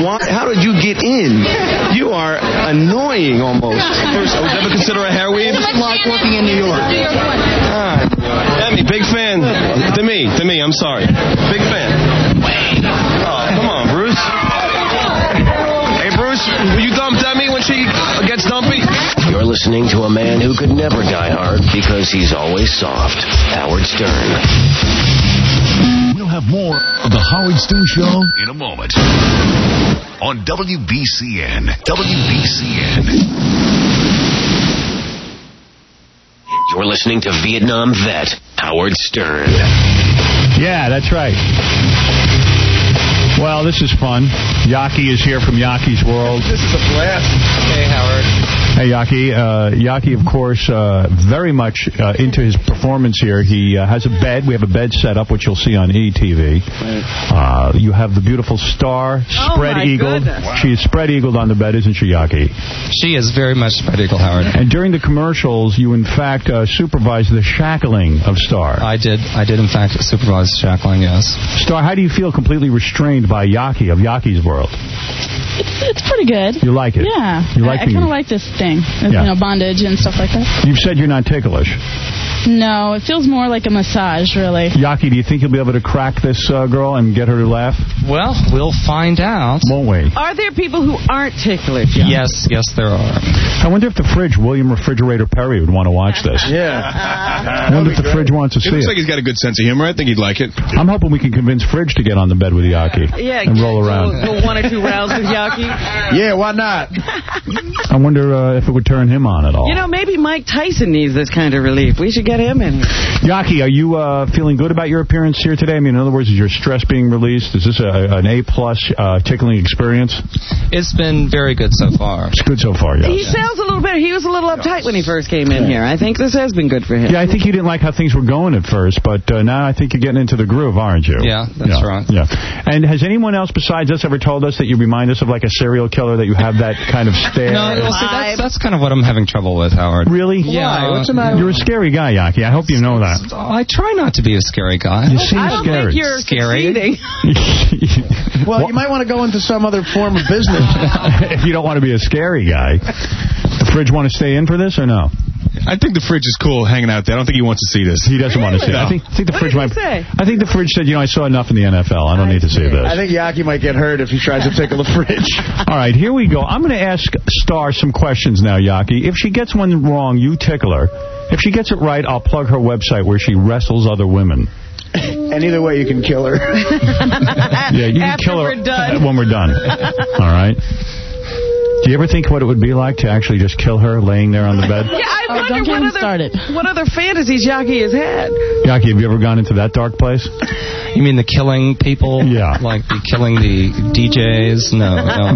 How did you get in? You are annoying almost. Bruce, I would never consider a hair weave. It's like working in New York. Demi, big fan. To me, I'm sorry. Big fan. Oh, come on, Bruce. Hey, Bruce, will you dump Demi when she gets dumpy? You're listening to a man who could never die hard because he's always soft. Howard Stern. We'll have more of the Howard Stern Show in a moment. On WBCN. WBCN. You're listening to Vietnam vet Howard Stern. Yeah, that's right. Well, this is fun. Yaki is here from Yaki's World. This is a blast. Hey, Howard. Hey, Yaki. Yaki, of course, very much into his performance here. He has a bed. We have a bed set up, which you'll see on ETV. You have the beautiful Star spread-eagled. She is spread-eagled on the bed, isn't she, Yaki? She is very much spread-eagled, Howard. And during the commercials, you, in fact, supervised the shackling of Star. I did, in fact, supervise shackling, yes. Star, how do you feel completely restrained by Yaki of Yaki's World? It's pretty good. You like it? Yeah. You like I kind of like this thing, bondage and stuff like that. You've said you're not ticklish. No, it feels more like a massage, really. Yaki, do you think you'll be able to crack this girl and get her to laugh? Well, we'll find out. Won't we? Are there people who aren't ticklish? Yes, there are. I wonder if the fridge, William Refrigerator Perry, would want to watch this. Yeah. I wonder if the fridge wants to see it. Looks like he's got a good sense of humor. I think he'd like it. I'm hoping we can convince Fridge to get on the bed with Yaki and roll around. Go 1 or 2 rounds with Yaki. Yeah, why not? I wonder if it would turn him on at all. You know, maybe Mike Tyson needs this kind of relief. We should get him in. Yaki, are you feeling good about your appearance here today? I mean, in other words, is your stress being released? Is this an A-plus tickling experience? It's been very good so far. It's good so far, yes. He sounds a little better. He was a little uptight when he first came in here. I think this has been good for him. Yeah, I think you didn't like how things were going at first, but now I think you're getting into the groove, aren't you? Yeah, that's right. Yeah. And has anyone else besides us ever told us that you remind us of like a serial killer, that you have that kind of stare? No, well, see, that's kind of what I'm having trouble with, Howard. Really? Yeah. What's the matter? You're a scary guy, Yaki. I hope you know that. I try not to be a scary guy. You seem I don't scary. think you're scary. Well, you might want to go into some other form of business. If you don't want to be a scary guy. The Fridge want to stay in for this or no? I think the Fridge is cool hanging out there. I don't think he wants to see this. He doesn't want to see it. I think the Fridge might. I think the Fridge said, I saw enough in the NFL. I don't need to see this. I think Yaki might get hurt if he tries to tickle the Fridge. All right, here we go. I'm going to ask Star some questions now, Yaki. If she gets one wrong, you tickle her. If she gets it right, I'll plug her website where she wrestles other women. And either way, you can kill her. Yeah, you can kill her when we're done. All right. Do you ever think what it would be like to actually just kill her laying there on the bed? Yeah, I wonder what other fantasies Yaki has had. Yaki, have you ever gone into that dark place? You mean the killing people? Yeah. Like the killing the DJs? No.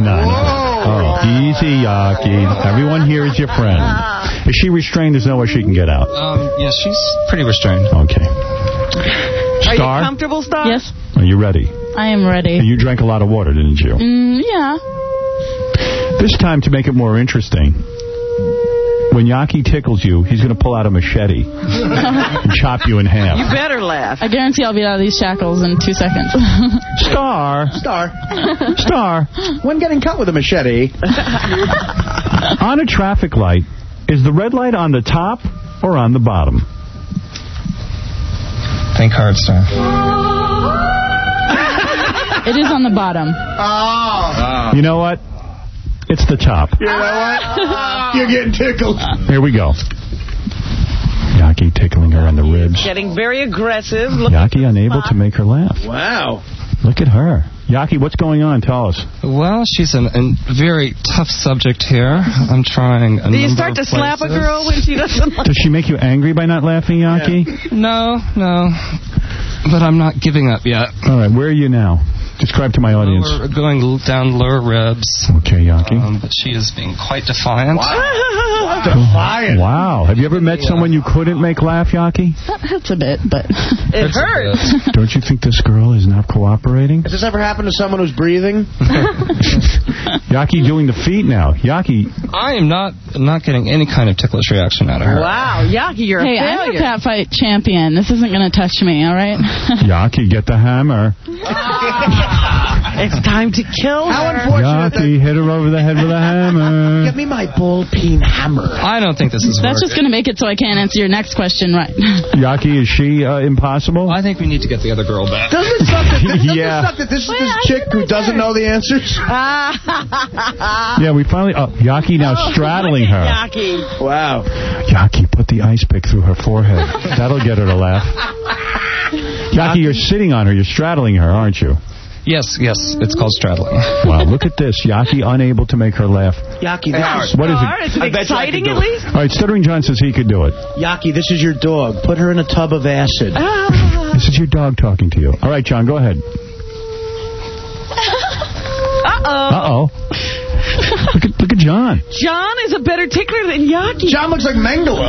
Oh, easy, Yaki. Everyone here is your friend. Is she restrained? There's no way she can get out. Yeah, she's pretty restrained. Okay. Are you comfortable, Star? Yes. Are you ready? I am ready. You drank a lot of water, didn't you? Yeah. This time, to make it more interesting, when Yaki tickles you, he's going to pull out a machete and chop you in half. You better laugh. I guarantee I'll be out of these shackles in 2 seconds. Star. When getting cut with a machete. On a traffic light, is the red light on the top or on the bottom? Think hard, Star. It is on the bottom. You know what? It's the top. You know what? You're getting tickled. Here we go. Yaki tickling her on the ribs. Getting very aggressive. Yaki unable to make her laugh. Wow. Look at her. Yaki, what's going on? Tell us. Well, she's a very tough subject here. I'm trying Do you start to slap a girl when she doesn't like Does she make you angry by not laughing, Yaki? No. But I'm not giving up yet. All right, where are you now? Describe to my audience. We're going down lower ribs. Okay, Yaki. But she is being quite defiant. Defiant. Wow. Have you ever met someone you couldn't make laugh, Yaki? That hurts a bit, but it hurts. Don't you think this girl is not cooperating? Has this ever happened to someone who's breathing? Yaki doing the feet now. Yaki. I am not getting any kind of ticklish reaction out of her. Wow, Yaki, you're a failure. I'm a cat fight champion. This isn't going to touch me, all right? Yaki, get the hammer. It's time to kill How her. unfortunate Yaki, hit her over the head with a hammer. Give me my ball-peen hammer. I don't think this is That's working. just going to make it so I can't answer your next question right. Yaki, is she impossible? I think we need to get the other girl back. Doesn't it suck Yeah. that this is this chick who doesn't know the answers? Yeah, we finally... Yaki now straddling her. Yaki. Wow. Yaki, put the ice pick through her forehead. That'll get her to laugh. Yaki, you're sitting on her. You're straddling her, aren't you? Yes, it's called straddling. Wow, look at this. Yaki unable to make her laugh. Yaki, What is it? Is it exciting at least? All right, Stuttering John says he could do it. Yaki, this is your dog. Put her in a tub of acid. This is your dog talking to you. All right, John, go ahead. Uh-oh. Look at John. John is a better tickler than Yaki. John looks like Mengele.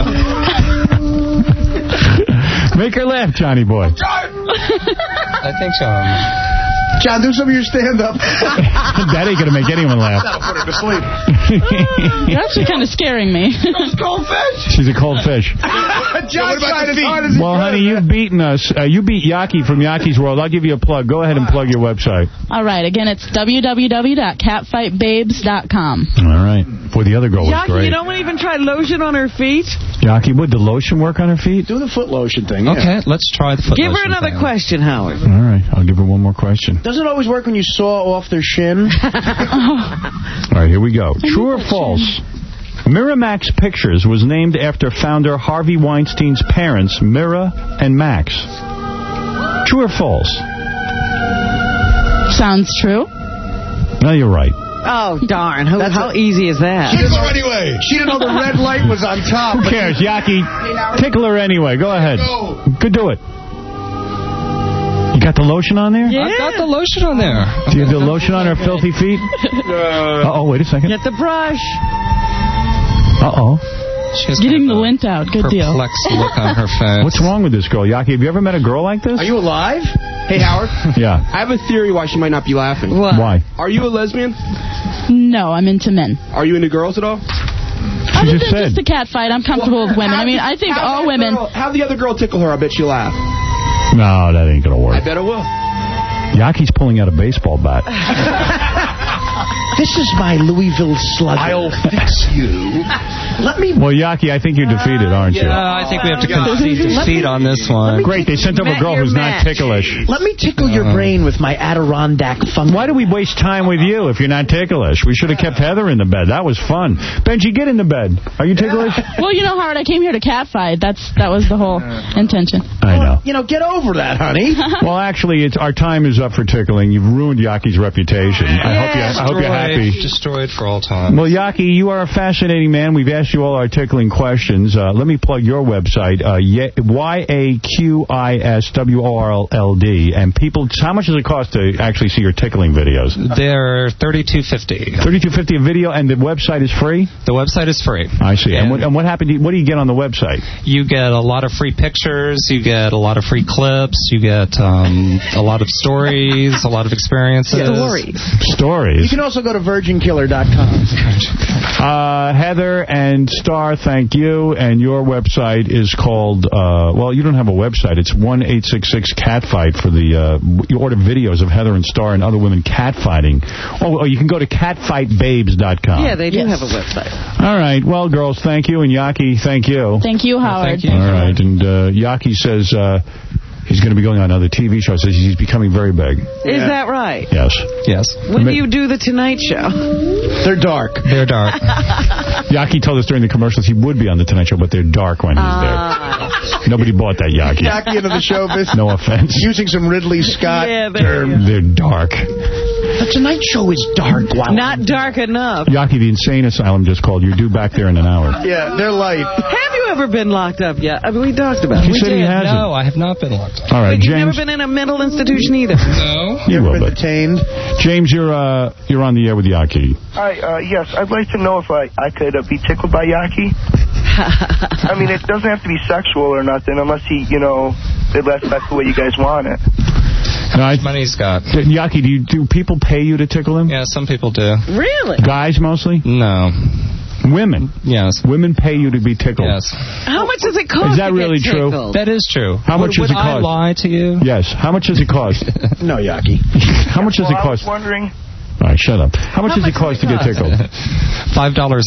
Make her laugh, Johnny boy. I think so. John, do some of your stand-up. That ain't going to make anyone laugh. That'll put her to sleep. You're actually kind of scaring me. Cold fish. She's a cold fish. John tried as hard as he Well, could. honey, you've beaten us. You beat Yaki from Yaki's World. I'll give you a plug. Go ahead and plug your website. All right. Again, it's www.catfightbabes.com. All right. Boy, the other girl was Yaki, great. you don't even try lotion on her feet? Yaki, would the lotion work on her feet? Do the foot lotion thing. Yeah. Okay, let's try the foot Give her lotion another thing. question, Howard. All right. I'll give her one more question. Doesn't it always work when you saw off their shin? All right, here we go. True or false? Miramax Pictures was named after founder Harvey Weinstein's parents, Mira and Max. True or false? Sounds true. No, you're right. Oh, darn. How easy is that? She didn't know the red light was on top. Who cares? Yaki, tickle her anyway. Go ahead. Go do it. You got the lotion on there? Yeah. I've got the lotion on there. Do you have the lotion on her filthy feet? Uh-oh, wait a second. Get the brush. Uh-oh. She has Getting kind the of a lint out. Good deal. perplexed look on her face. What's wrong with this girl? Yaki, have you ever met a girl like this? Are you alive? Hey, Howard. Yeah. I have a theory why she might not be laughing. What? Why? Are you a lesbian? No, I'm into men. Are you into girls at all? Other just than said. just the cat fight, I'm comfortable with women. I mean, I think all women... Have the other girl tickle her. I bet she'll laugh. No, that ain't going to I work. bet it will. Yaki's pulling out a baseball bat. This is my Louisville Slugger. I'll fix you. Let me... Well, Yaki, I think you're defeated, aren't you? I think we have to concede defeat on this one. Great, they sent over a girl who's not ticklish. Let me tickle your brain with my Adirondack fungus. Why do we waste time with you if you're not ticklish? We should have kept Heather in the bed. That was fun. Benji, get in the bed. Are you ticklish? Well, you know, Howard, I came here to cat fight. That was the whole intention. I know. You know, get over that, honey. Well, actually, our time is up for tickling. You've ruined Yaki's reputation. I hope you're happy. Destroyed for all time. Well, Yaki, you are a fascinating man. We've asked you all our tickling questions. Let me plug your website, YAQISWORLD. And people, how much does it cost to actually see your tickling videos? They're $32.50. $32.50 a video, and the website is free? The website is free. I see. And what happened? What do you get on the website? You get a lot of free pictures. You get a lot of free clips. You get a lot of stories, a lot of experiences. Stories. You can also go to virginkiller.com. Heather and Star, thank you. And your website is called, well, you don't have a website. It's 1-866-CAT-FIGHT for the, you order videos of Heather and Star and other women catfighting. Oh, you can go to catfightbabes.com. Yeah, they do have a website. All right. Well, girls, thank you. And Yaki, thank you. Thank you, Howard. Thank you. All right. And Yaki says he's going to be going on other TV shows. Says he's becoming very big. Is that right? Yes. Yes. When do you do the Tonight Show? They're dark. They're dark. Yaki told us during the commercials he would be on the Tonight Show, but they're dark when he's there. Nobody bought that, Yaki. Yaki into the show business. No offense. Using some Ridley Scott terms. They're dark. The Tonight Show is dark. Wow. Not dark enough. Yaki, the insane asylum just called. You're due back there in an hour. Yeah, they're light. Have you ever been locked up yet? I mean, we talked about it. He said he hasn't. No, I have not been locked up. All right, But you've never James. been in a mental institution either. No. You will, been but detained. James, you're on the air with Yaki. Hi, yes, I'd like to know if I could be tickled by Yaki. I mean, it doesn't have to be sexual or nothing, unless he, unless that's the way you guys want it. Money's got. Yaki, do people pay you to tickle him? Yeah, some people do. Really? Guys mostly? No. Women? Yes. Women pay you to be tickled? Yes. How much does it cost? Is that really true? That is true. How much does it cost? Would I lie to you? Yes. How much does it cost? No, Yaki. How much does it cost? I was wondering. All right, shut up. How much does it cost to get tickled? $5